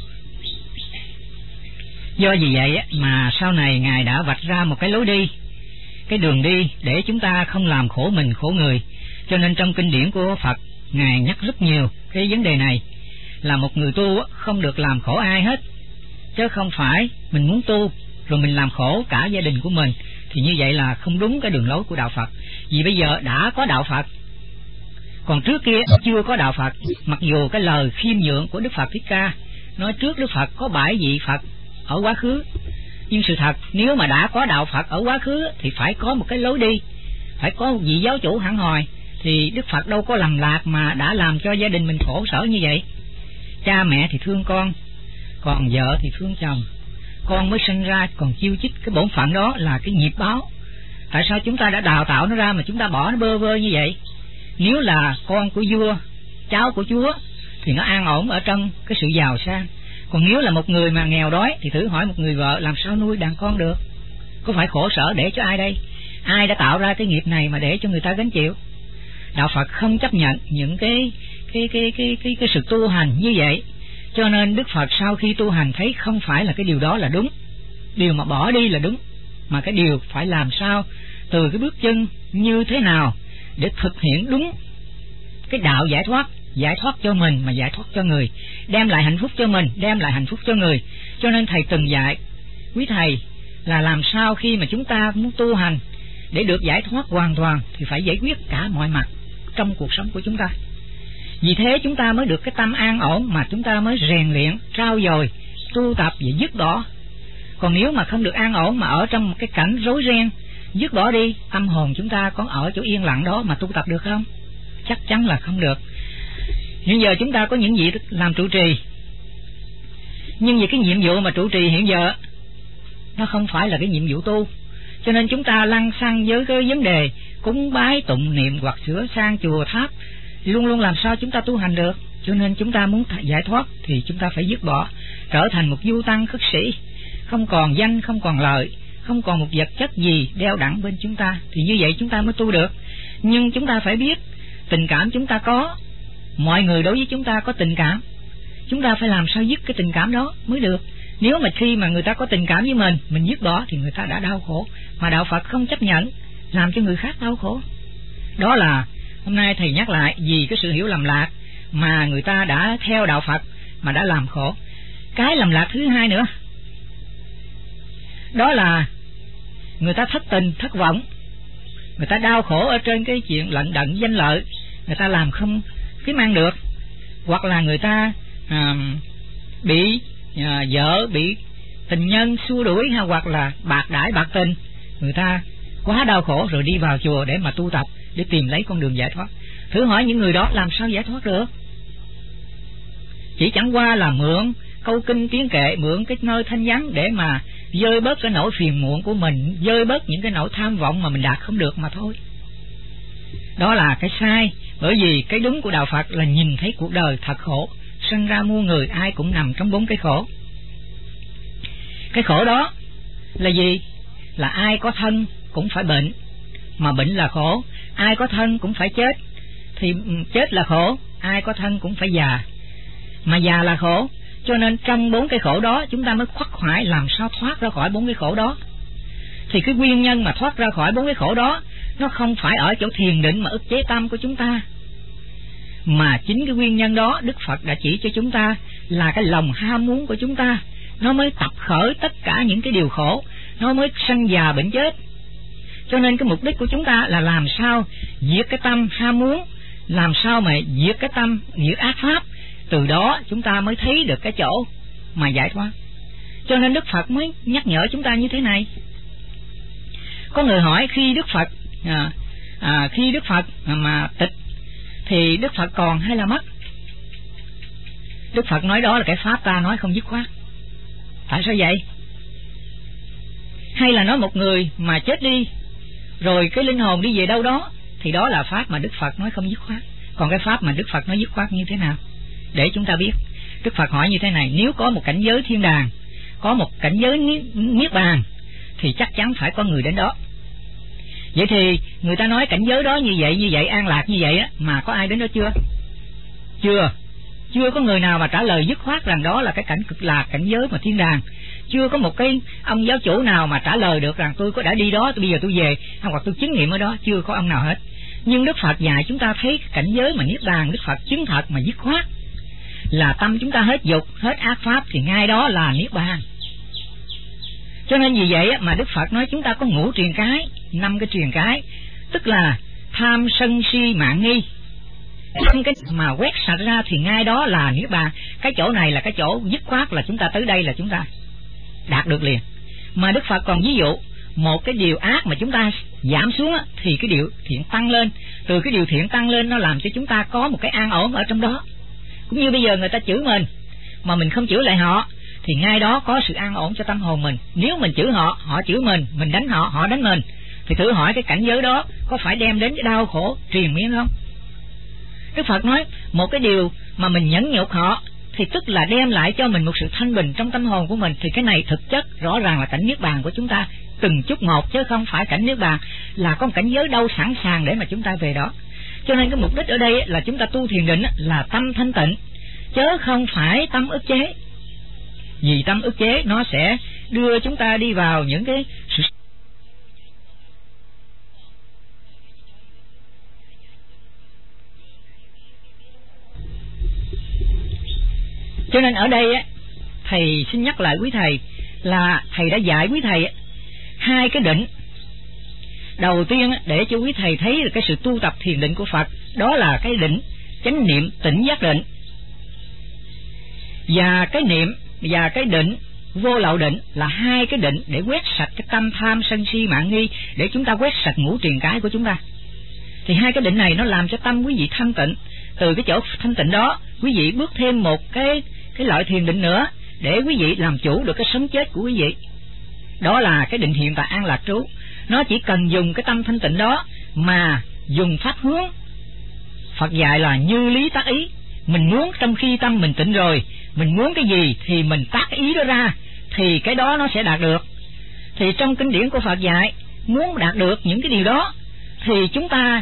Do vì vậy mà sau này Ngài đã vạch ra một cái lối đi, cái đường đi để chúng ta không làm khổ mình, khổ người. Cho nên trong kinh điển của Phật, Ngài nhắc rất nhiều cái vấn đề này, là một người tu không được làm khổ ai hết, chứ không phải mình muốn tu rồi mình làm khổ cả gia đình của mình, thì như vậy là không đúng cái đường lối của đạo Phật. Vì bây giờ đã có đạo Phật, còn trước kia chưa có đạo Phật. Mặc dù cái lời khiêm nhượng của Đức Phật Thích Ca nói trước Đức Phật có 7 vị Phật ở quá khứ, nhưng sự thật nếu mà đã có đạo Phật ở quá khứ thì phải có một cái lối đi, phải có một vị giáo chủ hẳn hoi. Thì Đức Phật đâu có lầm lạc mà đã làm cho gia đình mình khổ sở như vậy. Cha mẹ thì thương con, còn vợ thì thương chồng, con mới sinh ra còn chiêu chích. Cái bổn phận đó là cái nghiệp báo. Tại sao chúng ta đã đào tạo nó ra mà chúng ta bỏ nó bơ vơ như vậy? Nếu là con của vua, cháu của Chúa thì nó an ổn ở trong cái sự giàu sang. Còn nếu là một người mà nghèo đói thì thử hỏi một người vợ làm sao nuôi đàn con được? Có phải khổ sở để cho ai đây? Ai đã tạo ra cái nghiệp này mà để cho người ta gánh chịu? Đạo Phật không chấp nhận những cái sự tu hành như vậy. Cho nên Đức Phật sau khi tu hành thấy không phải là cái điều đó là đúng, điều mà bỏ đi là đúng, mà cái điều phải làm sao từ cái bước chân như thế nào để thực hiện đúng cái đạo giải thoát cho mình mà giải thoát cho người, đem lại hạnh phúc cho mình, đem lại hạnh phúc cho người. Cho nên thầy từng dạy quý thầy là làm sao khi mà chúng ta muốn tu hành để được giải thoát hoàn toàn thì phải giải quyết cả mọi mặt trong cuộc sống của chúng ta. Vì thế chúng ta mới được cái tâm an ổn, mà chúng ta mới rèn luyện, trau dồi, tu tập và dứt bỏ. Còn nếu mà không được an ổn mà ở trong một cái cảnh rối ren, dứt bỏ đi, tâm hồn chúng ta có ở chỗ yên lặng đó mà tu tập được không? Chắc chắn là không được. Hiện giờ chúng ta có những vị làm trụ trì, nhưng vì cái nhiệm vụ mà trụ trì hiện giờ nó không phải là cái nhiệm vụ tu, cho nên chúng ta lăng xăng với cái vấn đề cúng bái tụng niệm hoặc sửa sang chùa tháp, luôn luôn làm sao chúng ta tu hành được. Cho nên chúng ta muốn giải thoát thì chúng ta phải dứt bỏ, trở thành một du tăng khất sĩ, không còn danh, không còn lợi, không còn một vật chất gì đeo đẳng bên chúng ta, thì như vậy chúng ta mới tu được. Nhưng chúng ta phải biết tình cảm chúng ta có, mọi người đối với chúng ta có tình cảm, chúng ta phải làm sao dứt cái tình cảm đó mới được. Nếu mà khi mà người ta có tình cảm với mình dứt bỏ thì người ta đã đau khổ, mà đạo Phật không chấp nhận làm cho người khác đau khổ. Đó là hôm nay thầy nhắc lại, vì cái sự hiểu lầm lạc mà người ta đã theo đạo Phật mà đã làm khổ. Cái lầm lạc thứ hai nữa, đó là người ta thất tình, thất vọng, người ta đau khổ ở trên cái chuyện lận đận danh lợi, người ta làm không kiếm ăn được, hoặc là người ta bị vợ, bị tình nhân xua đuổi, hay hoặc là bạc đãi bạc tình, người ta quá đau khổ rồi đi vào chùa để mà tu tập, để tìm lấy con đường giải thoát. Thử hỏi những người đó làm sao giải thoát được? Chỉ chẳng qua là mượn câu kinh tiếng kệ, mượn cái nơi thanh vắng để mà vơi bớt cái nỗi phiền muộn của mình, vơi bớt những cái nỗi tham vọng mà mình đạt không được mà thôi. Đó là cái sai. Bởi vì cái đúng của đạo Phật là nhìn thấy cuộc đời thật khổ, sinh ra muôn người ai cũng nằm trong 4 cái khổ. Cái khổ đó là gì? Là ai có thân cũng phải bệnh, mà bệnh là khổ. Ai có thân cũng phải chết, thì chết là khổ. Ai có thân cũng phải già, mà già là khổ. Cho nên trong 4 cái khổ đó chúng ta mới khắc khoải làm sao thoát ra khỏi 4 cái khổ đó. Thì cái nguyên nhân mà thoát ra khỏi 4 cái khổ đó nó không phải ở chỗ thiền định mà ức chế tâm của chúng ta, mà chính cái nguyên nhân đó Đức Phật đã chỉ cho chúng ta là cái lòng ham muốn của chúng ta, nó mới tập khởi tất cả những cái điều khổ, nó mới sanh già bệnh chết. Cho nên cái mục đích của chúng ta là làm sao diệt cái tâm ham muốn, làm sao mà diệt cái tâm diệt ác pháp, từ đó chúng ta mới thấy được cái chỗ mà giải thoát. Cho nên Đức Phật mới nhắc nhở chúng ta như thế này. Có người hỏi khi Đức Phật mà tịch thì Đức Phật còn hay là mất? Đức Phật nói đó là cái pháp ta nói không dứt khoát. Tại sao vậy? Hay là nói một người mà chết đi rồi cái linh hồn đi về đâu đó, thì đó là pháp mà Đức Phật nói không dứt khoát. Còn cái pháp mà Đức Phật nói dứt khoát như thế nào? Để chúng ta biết. Đức Phật hỏi như thế này: nếu có một cảnh giới thiên đàng, có một cảnh giới niết bàn, thì chắc chắn phải có người đến đó. Vậy thì người ta nói cảnh giới đó như vậy an lạc như vậy á, mà có ai đến đó chưa? Chưa có người nào mà trả lời dứt khoát rằng đó là cái cảnh cực lạc, cảnh giới mà thiên đàng. Chưa có một cái ông giáo chủ nào mà trả lời được rằng tôi đã đi đó, bây giờ tôi về, hoặc tôi chứng nghiệm ở đó. Chưa có ông nào hết. Nhưng Đức Phật dạy chúng ta thấy cảnh giới mà niết bàn, Đức Phật chứng thật mà dứt khoát là tâm chúng ta hết dục, hết ác pháp, thì ngay đó là niết bàn. Cho nên vì vậy mà Đức Phật nói chúng ta có ngũ triền cái, 5 cái triền cái, tức là tham sân si mạng nghi. Trong cái mà quét sạch ra thì ngay đó là niết bàn. Cái chỗ này là cái chỗ dứt khoát, là chúng ta tới đây là chúng ta đạt được liền. Mà Đức Phật còn ví dụ một cái điều ác mà chúng ta giảm xuống thì cái điều thiện tăng lên. Từ cái điều thiện tăng lên nó làm cho chúng ta có một cái an ổn ở trong đó. Cũng như bây giờ người ta chửi mình mà mình không chửi lại họ thì ngay đó có sự an ổn cho tâm hồn mình. Nếu mình chửi họ, họ chửi mình đánh họ, họ đánh mình, thì thử hỏi cái cảnh giới đó có phải đem đến cái đau khổ triền miên không? Đức Phật nói một cái điều mà mình nhẫn nhục họ thì tức là đem lại cho mình một sự thanh bình trong tâm hồn của mình. Thì cái này thực chất rõ ràng là cảnh niết bàn của chúng ta từng chút một, chứ không phải cảnh niết bàn là có một cảnh giới đâu sẵn sàng để mà chúng ta về đó. Cho nên cái mục đích ở đây là chúng ta tu thiền định là tâm thanh tịnh, chớ không phải tâm ức chế. Vì tâm ức chế nó sẽ đưa chúng ta đi vào những cái sự. Cho nên ở đây thầy xin nhắc lại quý thầy là thầy đã dạy quý thầy 2 cái định. Đầu tiên để cho quý thầy thấy được cái sự tu tập thiền định của Phật, đó là cái định chánh niệm tỉnh giác định, và cái niệm và cái định vô lậu định là 2 cái định để quét sạch cái tâm tham sân si mạng nghi, để chúng ta quét sạch ngũ triền cái của chúng ta. Thì 2 cái định này nó làm cho tâm quý vị thanh tịnh. Từ cái chỗ thanh tịnh đó quý vị bước thêm một cái loại thiền định nữa để quý vị làm chủ được cái sống chết của quý vị. Đó là cái định hiện tại an lạc trú. Nó chỉ cần dùng cái tâm thanh tịnh đó mà dùng pháp hướng. Phật dạy là như lý tác ý. Mình muốn trong khi tâm mình tịnh rồi, mình muốn cái gì thì mình tác ý đó ra, thì cái đó nó sẽ đạt được. Thì trong kinh điển của Phật dạy, muốn đạt được những cái điều đó thì chúng ta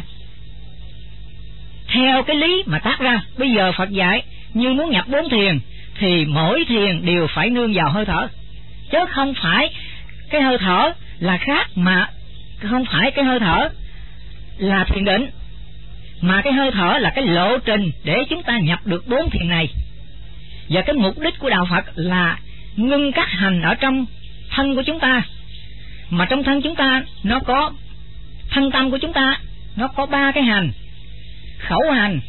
theo cái lý mà tác ra. Bây giờ Phật dạy như muốn nhập 4 thiền thì mỗi thiền đều phải nương vào hơi thở, chứ không phải cái hơi thở là khác, mà không phải cái hơi thở là thiền định, mà cái hơi thở là cái lộ trình để chúng ta nhập được 4 thiền này. Và cái mục đích của đạo Phật là ngưng các hành ở trong thân của chúng ta. Mà trong thân chúng ta nó có thân tâm của chúng ta, nó có 3 cái hành: khẩu hành,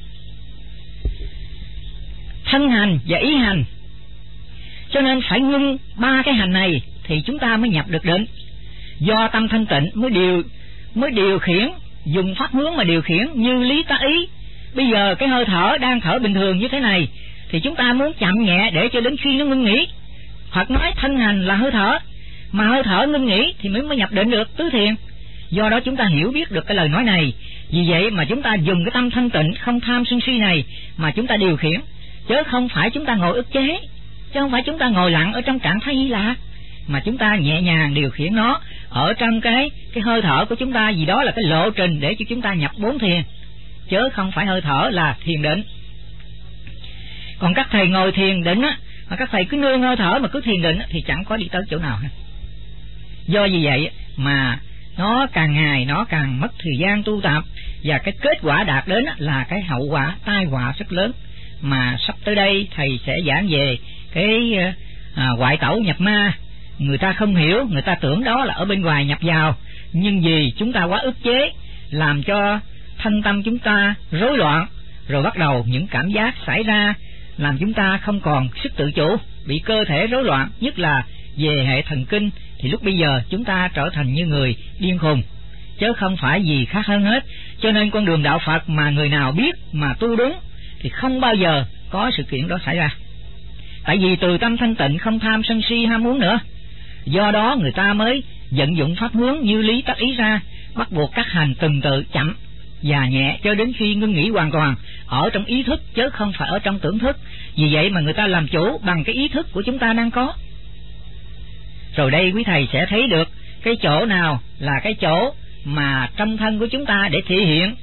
thân hành và ý hành. Cho nên phải ngưng 3 cái hành này thì chúng ta mới nhập được định. Do tâm thanh tịnh mới điều khiển, dùng pháp hướng mà điều khiển như lý tác ý. Bây giờ cái hơi thở đang thở bình thường như thế này thì chúng ta muốn chậm nhẹ để cho đến khi nó ngưng nghỉ. Phật nói thân hành là hơi thở, mà hơi thở ngưng nghỉ thì mới nhập định được tứ thiền. Do đó chúng ta hiểu biết được cái lời nói này. Vì vậy mà chúng ta dùng cái tâm thanh tịnh không tham sân si này mà chúng ta điều khiển, chứ không phải chúng ta ngồi ức chế, chứ không phải chúng ta ngồi lặng ở trong trạng thái y lạc, mà chúng ta nhẹ nhàng điều khiển nó ở trong cái hơi thở của chúng ta. Vì đó là cái lộ trình để cho chúng ta nhập 4 thiền, chứ không phải hơi thở là thiền định. Còn các thầy ngồi thiền định mà các thầy cứ nương hơi thở mà cứ thiền định thì chẳng có đi tới chỗ nào hết. Do vì vậy mà nó càng ngày nó càng mất thời gian tu tập, và cái kết quả đạt đến là cái hậu quả tai họa rất lớn. Mà sắp tới đây thầy sẽ giảng về cái ngoại tẩu nhập ma. Người ta không hiểu, người ta tưởng đó là ở bên ngoài nhập vào, nhưng vì chúng ta quá ức chế làm cho thân tâm chúng ta rối loạn, rồi bắt đầu những cảm giác xảy ra làm chúng ta không còn sức tự chủ, bị cơ thể rối loạn, nhất là về hệ thần kinh. Thì lúc bây giờ chúng ta trở thành như người điên khùng, chứ không phải gì khác hơn hết. Cho nên con đường đạo Phật mà người nào biết mà tu đúng thì không bao giờ có sự kiện đó xảy ra. Tại vì từ tâm thanh tịnh không tham sân si ham muốn nữa. Do đó người ta mới vận dụng pháp hướng như lý tác ý ra, bắt buộc các hành từng tự chậm và nhẹ cho đến khi ngưng nghỉ hoàn toàn ở trong ý thức, chứ không phải ở trong tưởng thức. Vì vậy mà người ta làm chủ bằng cái ý thức của chúng ta đang có. Rồi đây quý thầy sẽ thấy được cái chỗ nào là cái chỗ mà trong thân của chúng ta để thể hiện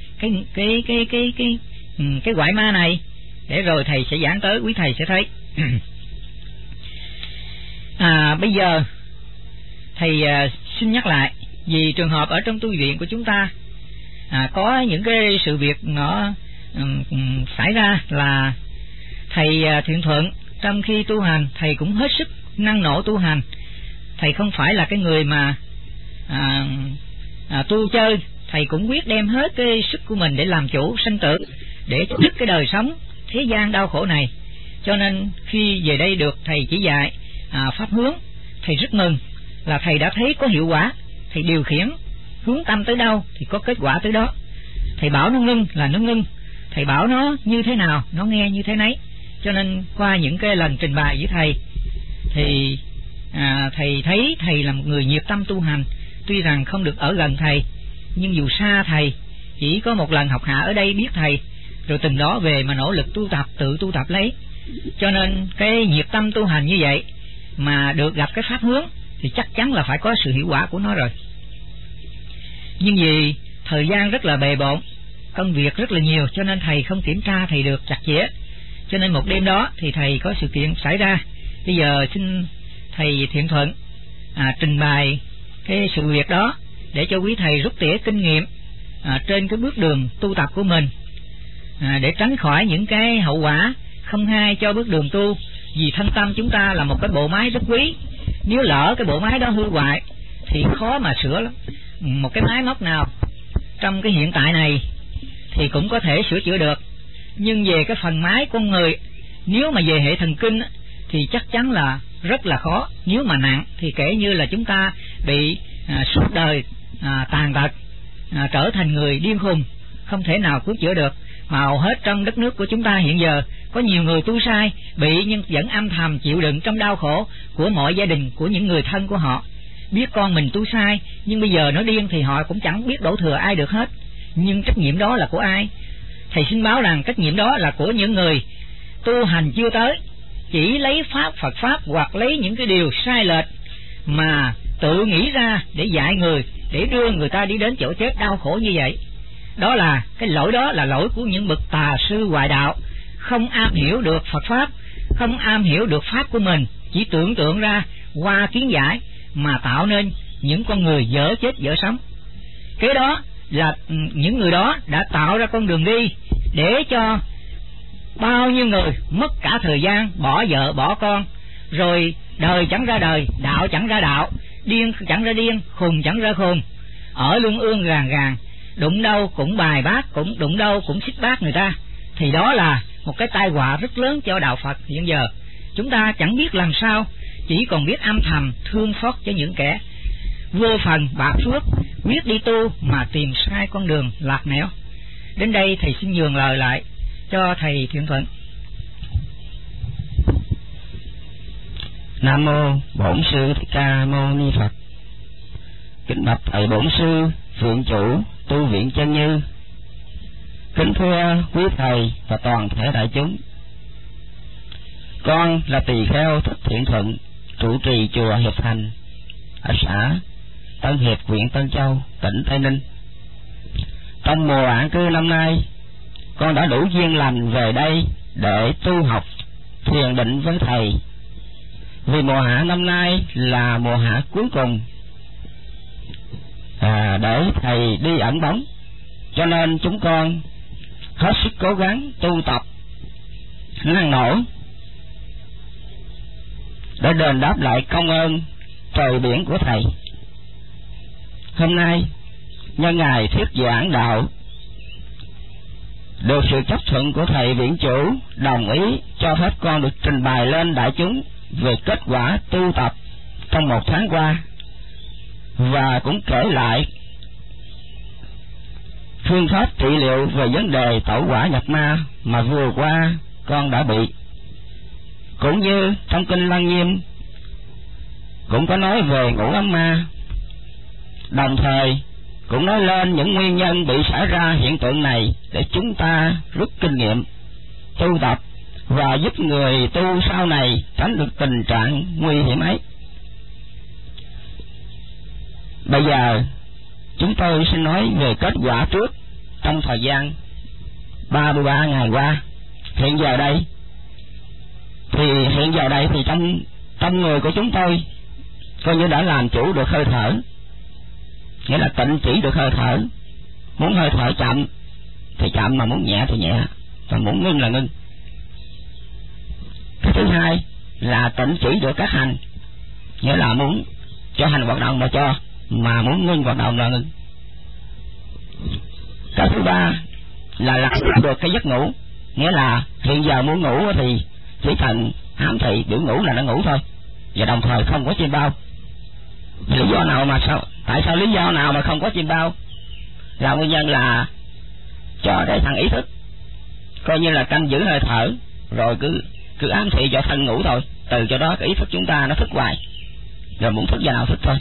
cái quại ma này, để rồi thầy sẽ giảng tới, quý thầy sẽ thấy. Bây giờ thầy xin nhắc lại, vì trường hợp ở trong tu viện của chúng ta có những cái sự việc nó xảy ra là thầy Thiện Thuận trong khi tu hành thầy cũng hết sức năng nổ tu hành. thầy không phải là cái người mà tu chơi. Thầy cũng quyết đem hết cái sức của mình để làm chủ sanh tử, để dứt cái đời sống thế gian đau khổ này. Cho nên khi về đây được thầy chỉ dạy pháp hướng, thầy rất mừng là thầy đã thấy có hiệu quả. Thầy điều khiển hướng tâm tới đâu thì có kết quả tới đó. Thầy bảo nó ngưng là nó ngưng, thầy bảo nó như thế nào nó nghe như thế nấy. Cho nên qua những cái lần trình bày với thầy thì thầy thấy thầy là một người nhiệt tâm tu hành. Tuy rằng không được ở gần thầy, nhưng dù xa thầy, chỉ có một lần học hạ ở đây biết thầy, rồi từng đó về mà nỗ lực tu tập, tự tu tập lấy. Cho nên cái nhiệt tâm tu hành như vậy mà được gặp cái pháp hướng thì chắc chắn là phải có sự hiệu quả của nó rồi. Nhưng vì thời gian rất là bề bộn, công việc rất là nhiều, cho nên thầy không kiểm tra thầy được chặt chẽ. Cho nên một đêm đó thì thầy có sự kiện xảy ra. Bây giờ xin thầy Thiện Thuận trình bày cái sự việc đó để cho quý thầy rút tỉa kinh nghiệm trên cái bước đường tu tập của mình, để tránh khỏi những cái hậu quả không hay cho bước đường tu. Vì thân tâm chúng ta là một cái bộ máy rất quý, nếu lỡ cái bộ máy đó hư hoại thì khó mà sửa lắm. Một cái máy móc nào trong cái hiện tại này thì cũng có thể sửa chữa được, nhưng về cái phần máy con người, nếu mà về hệ thần kinh thì chắc chắn là rất là khó. Nếu mà nặng thì kể như là chúng ta bị suốt đời tàn tật, trở thành người điên khùng, không thể nào cứu chữa được. Mà hầu hết trong đất nước của chúng ta hiện giờ có nhiều người tu sai bị, nhưng vẫn âm thầm chịu đựng trong đau khổ của mọi gia đình, của những người thân của họ. Biết con mình tu sai, nhưng bây giờ nó điên thì họ cũng chẳng biết đổ thừa ai được hết. Nhưng trách nhiệm đó là của ai? Thầy xin báo rằng trách nhiệm đó là của những người tu hành chưa tới, chỉ lấy pháp Phật pháp hoặc lấy những cái điều sai lệch mà tự nghĩ ra để dạy người, để đưa người ta đi đến chỗ chết đau khổ như vậy. Đó là cái lỗi, đó là lỗi của những bậc tà sư ngoại đạo, không am hiểu được Phật pháp, không am hiểu được pháp của mình, chỉ tưởng tượng ra qua kiến giải mà tạo nên những con người dở chết dở sống. Cái đó là những người đó đã tạo ra con đường đi để cho bao nhiêu người mất cả thời gian, bỏ vợ bỏ con, rồi đời chẳng ra đời, đạo chẳng ra đạo, điên chẳng ra điên, khùng chẳng ra khùng, ở lương ương gàng gàng, đụng đâu cũng bài bác, cũng đụng đâu cũng xích bác người ta. Thì đó là một cái tai họa rất lớn cho đạo Phật hiện giờ. Chúng ta chẳng biết làm sao, chỉ còn biết âm thầm thương xót cho những kẻ vô phần bạc phước, biết đi tu mà tìm sai con đường lạc nẻo. Đến đây thầy xin nhường lời lại cho thầy Thiện Thuận. Nam mô Bổn Sư Thích Ca Mâu Ni Phật. Kính bạch thầy Bổn Sư Phượng Chủ Tu Viện Chân Như. Kính thưa quý thầy và toàn thể đại chúng. Con là tỳ kheo Thích Thiện Thuận, trụ trì chùa Hiệp Thành ở xã Tân Hiệp, huyện Tân Châu, tỉnh Tây Ninh. Trong mùa an cư năm nay, con đã đủ duyên lành về đây để tu học thiền định với thầy. Vì mùa hạ năm nay là mùa hạ cuối cùng để thầy đi ẩn bóng, cho nên chúng con hết sức cố gắng tu tập năng nổ để đền đáp lại công ơn trời biển của thầy. Hôm nay nhân ngày thuyết giảng đạo, được sự chấp thuận của thầy viện chủ đồng ý cho phép con được trình bày lên đại chúng về kết quả tu tập trong một tháng qua, và cũng kể lại phương pháp trị liệu về vấn đề tẩu hỏa nhập ma mà vừa qua con đã bị. Cũng như trong kinh Lăng Nghiêm cũng có nói về ngũ ấm ma, đồng thời cũng nói lên những nguyên nhân bị xảy ra hiện tượng này để chúng ta rút kinh nghiệm tu tập và giúp người tu sau này tránh được tình trạng nguy hiểm ấy. Bây giờ chúng tôi xin nói về kết quả trước trong thời gian 33 ngày qua. Hiện giờ đây thì trong người của chúng tôi coi như đã làm chủ được hơi thở, nghĩa là tịnh chỉ được hơi thở. Muốn hơi thở chậm thì chậm, mà muốn nhẹ thì nhẹ, và muốn ngưng là ngưng. Cái thứ hai là tịnh chỉ được các hành, nghĩa là muốn cho hành hoạt động mà muốn ngưng hoạt động là ngưng. Cái thứ ba là làm được cái giấc ngủ, nghĩa là hiện giờ muốn ngủ thì chỉ cần ám thị biểu ngủ là nó ngủ thôi, và đồng thời không có chim bao. Lý do nào mà tại sao lý do nào mà không có chim bao? Là nguyên nhân là cho cái thằng ý thức coi như là canh giữ hơi thở, rồi cứ ám thị cho thân ngủ thôi. Từ cho đó cái ý thức chúng ta nó thức hoài, rồi muốn thức giờ nào thức thôi.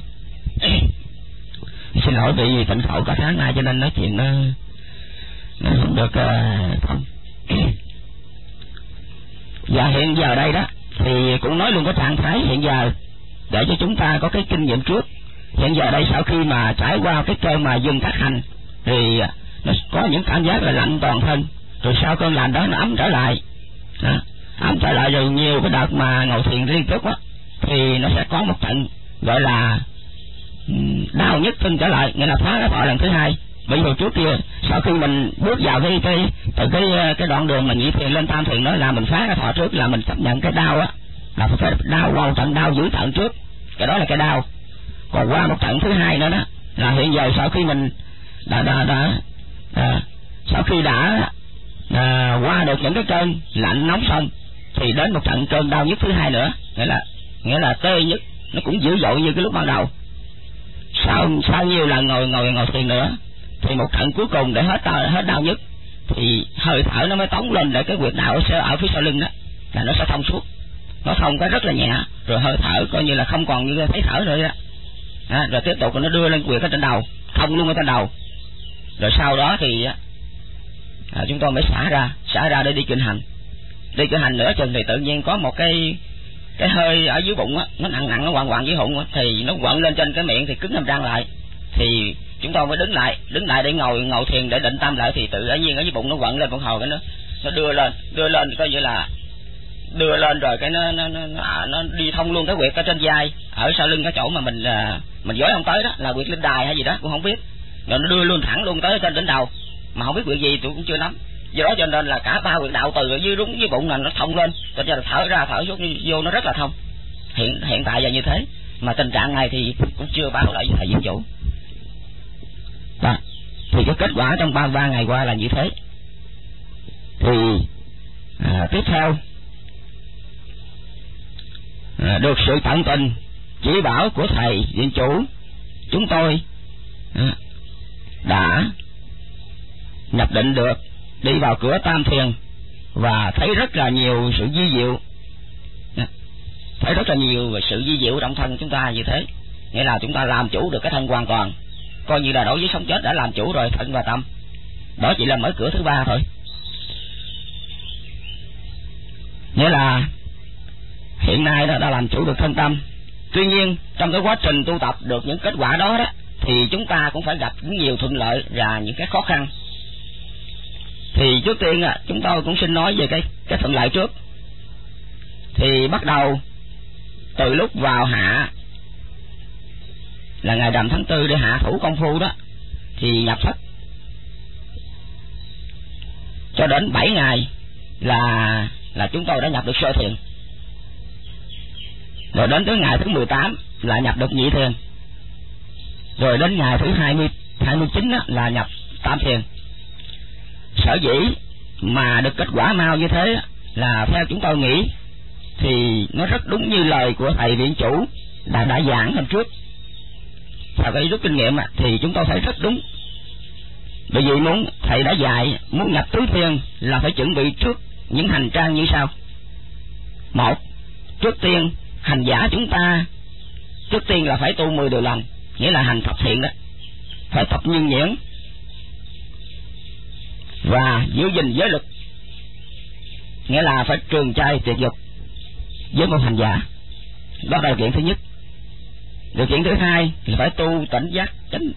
Xin lỗi vì tỉnh khẩu cả tháng nay cho nên nói chuyện nó không được thông. Và hiện giờ đây đó thì cũng nói luôn cái trạng thái hiện giờ để cho chúng ta có cái kinh nghiệm trước. Hiện giờ đây sau khi mà trải qua cái cơn mà dừng tác hành thì nó có những cảm giác là lạnh toàn thân, rồi sau cơn lạnh đó nó ấm trở lại. Ấm trở lại rồi nhiều cái đợt mà ngồi thiền liên tiếp á thì nó sẽ có một trận gọi là đau nhức thân trở lại, nghĩa là phá cái thọ lần thứ hai. Bởi vì hồi trước kia sau khi mình bước vào cái đoạn đường mình nhị thiền lên tam thiền đó là mình phá cái thọ trước, là mình chấp nhận cái đau á, là phải đau vào trận đau dữ tận trước, cái đó là cái đau. Còn qua một trận thứ hai nữa đó là hiện giờ sau khi mình sau khi đã qua được những cái cơn lạnh nóng xong thì đến một trận cơn đau nhức thứ hai nữa, nghĩa là tê nhức, nó cũng dữ dội như cái lúc ban đầu. Sau nhiều lần ngồi thiền nữa thì một trận cuối cùng để hết đau nhức thì hơi thở nó mới tống lên để cái huyệt đạo ở phía sau lưng đó là nó sẽ thông suốt, nó thông cái rất là nhẹ, rồi hơi thở coi như là không còn như thấy thở nữa đó. Rồi tiếp tục nó đưa lên huyệt ở trên đầu, thông luôn ở trên đầu, rồi sau đó thì chúng tôi mới xả ra để đi kinh hành. Đi kinh hành nửa chừng thì tự nhiên có một cái hơi ở dưới bụng á, nó nặng nó quằn dưới bụng á, thì nó quặn lên trên cái miệng thì cứng hàm răng lại, thì chúng tôi mới đứng lại để ngồi thiền để định tâm lại, thì tự nhiên ở dưới bụng nó quặn lên một hồi cái nó đưa lên coi như là đưa lên rồi cái nó đi thông luôn cái huyệt ở trên vai ở sau lưng cái chỗ mà mình dối không tới đó là huyệt linh đài hay gì đó cũng không biết, rồi nó đưa luôn thẳng luôn tới trên đỉnh đầu mà không biết huyệt gì tôi cũng chưa nắm. Do đó cho nên là cả ba huyệt đạo từ ở dưới đúng dưới bụng là nó thông lên, cho nên là thở ra thở vô nó rất là thông. Hiện tại là như thế, mà tình trạng này thì cũng chưa báo lại với thầy Diệu Chủ. Đó, thì cái kết quả trong 3 ngày qua là như thế. Thì tiếp theo được sự tận tình chỉ bảo của thầy Viện Chủ, chúng tôi đã nhập định được, đi vào cửa tam thiền và thấy rất là nhiều sự vi diệu, thấy rất là nhiều sự vi diệu trong thân chúng ta như thế. Nghĩa là chúng ta làm chủ được cái thân hoàn toàn, coi như là đối với sống chết đã làm chủ rồi, thân và tâm. Đó chỉ là mở cửa thứ 3 thôi. Nghĩa là hiện nay đã làm chủ được thân tâm. Tuy nhiên trong cái quá trình tu tập được những kết quả đó thì chúng ta cũng phải gặp nhiều thuận lợi và những cái khó khăn. Thì trước tiên chúng tôi cũng xin nói về cái thuận lợi trước. Thì bắt đầu từ lúc vào hạ là ngày rằm tháng 4 để hạ thủ công phu đó thì nhập thất, cho đến 7 ngày là chúng tôi đã nhập được sơ thiền, rồi đến tới ngày thứ 18 là nhập được nhị thiền, rồi đến ngày thứ 29 là nhập tam thiền. Sở dĩ mà được kết quả mau như thế là theo chúng tôi nghĩ thì nó rất đúng như lời của thầy Viện Chủ đã giảng hôm trước. Theo cái rút kinh nghiệm thì chúng tôi thấy rất đúng. Bởi vì thầy đã dạy muốn nhập tứ thiền là phải chuẩn bị trước những hành trang như sau. Một, trước tiên hành giả chúng ta trước tiên là phải tu 10 điều lành, nghĩa là hành thập thiện đó, phải tập nhân nhuyễn và giữ gìn giới luật, nghĩa là phải trường trai tuyệt dục với một hành giả. Đó là điều kiện thứ nhất. Điều kiện thứ hai thì phải tu tỉnh giác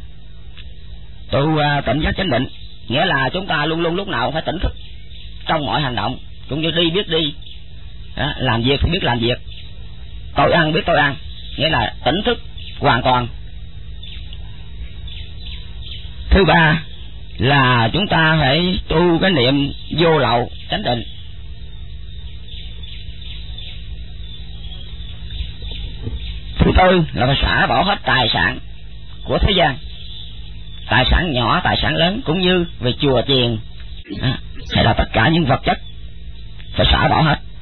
chánh định, nghĩa là chúng ta luôn luôn lúc nào phải tỉnh thức trong mọi hành động, cũng như đi biết đi, làm việc thì biết làm việc, tôi ăn biết tôi ăn, nghĩa là tỉnh thức hoàn toàn. Thứ ba là chúng ta phải tu cái niệm vô lậu chánh định. Thứ tư là phải xả bỏ hết tài sản của thế gian, tài sản nhỏ, tài sản lớn, cũng như về chùa chiền hay là tất cả những vật chất phải xả bỏ hết.